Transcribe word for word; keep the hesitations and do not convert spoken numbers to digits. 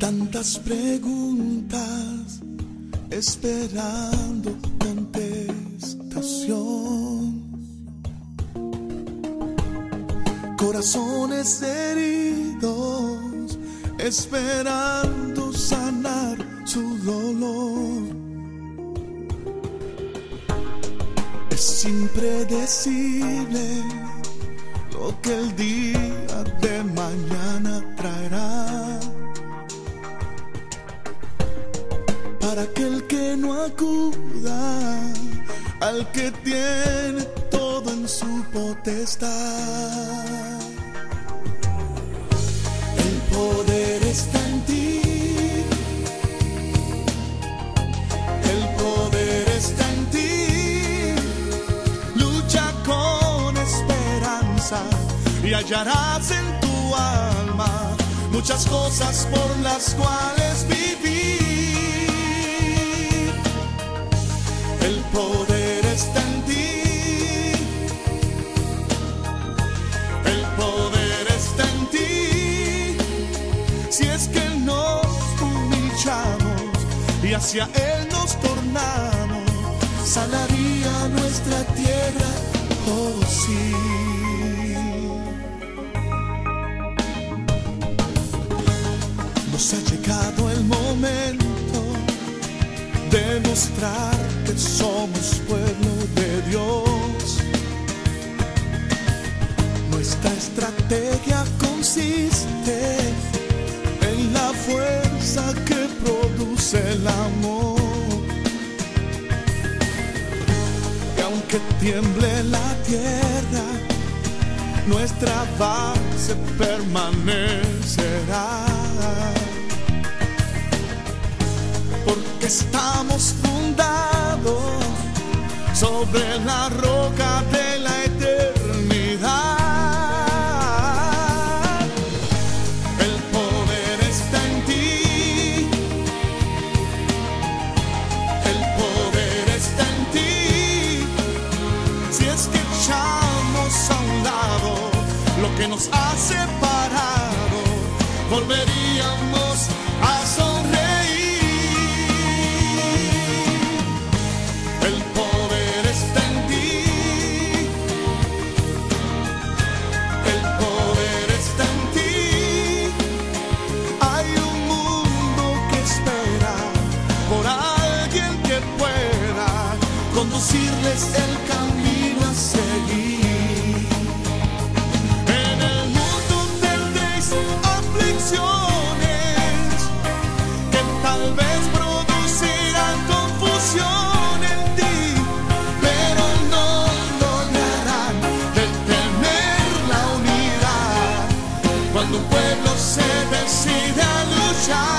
Tantas preguntas esperando contestación, corazones heridos esperando sanar su dolor. Es impredecible lo que el día de mañana traerá. Para aquel que no acuda al que tiene todo en su potestad. El poder está en ti, el poder está en ti. Lucha con esperanza y hallarás en tu alma muchas cosas por las cuales vivir. El poder está en ti, el poder está en ti. Si es que nos humillamos y hacia Él nos tornamos, sanaría nuestra tierra, oh sí. Nos ha llegado el momento de mostrar que somos pueblo de Dios. Nuestra estrategia consiste en la fuerza que produce el amor. Y aunque tiemble la tierra, nuestra base permanecerá. Porque estamos fundados sobre la roca de la eternidad. El poder está en ti, el poder está en ti. Si es que echamos a un lado lo que nos ha separado, volveríamos a sonreír. El poder está en ti, el poder está en ti. Hay un mundo que espera por alguien que pueda conducirles el camino a seguir. En el mundo tendréis aflicciones que tal vez producirán confusión. Cuando un pueblo se decide a luchar.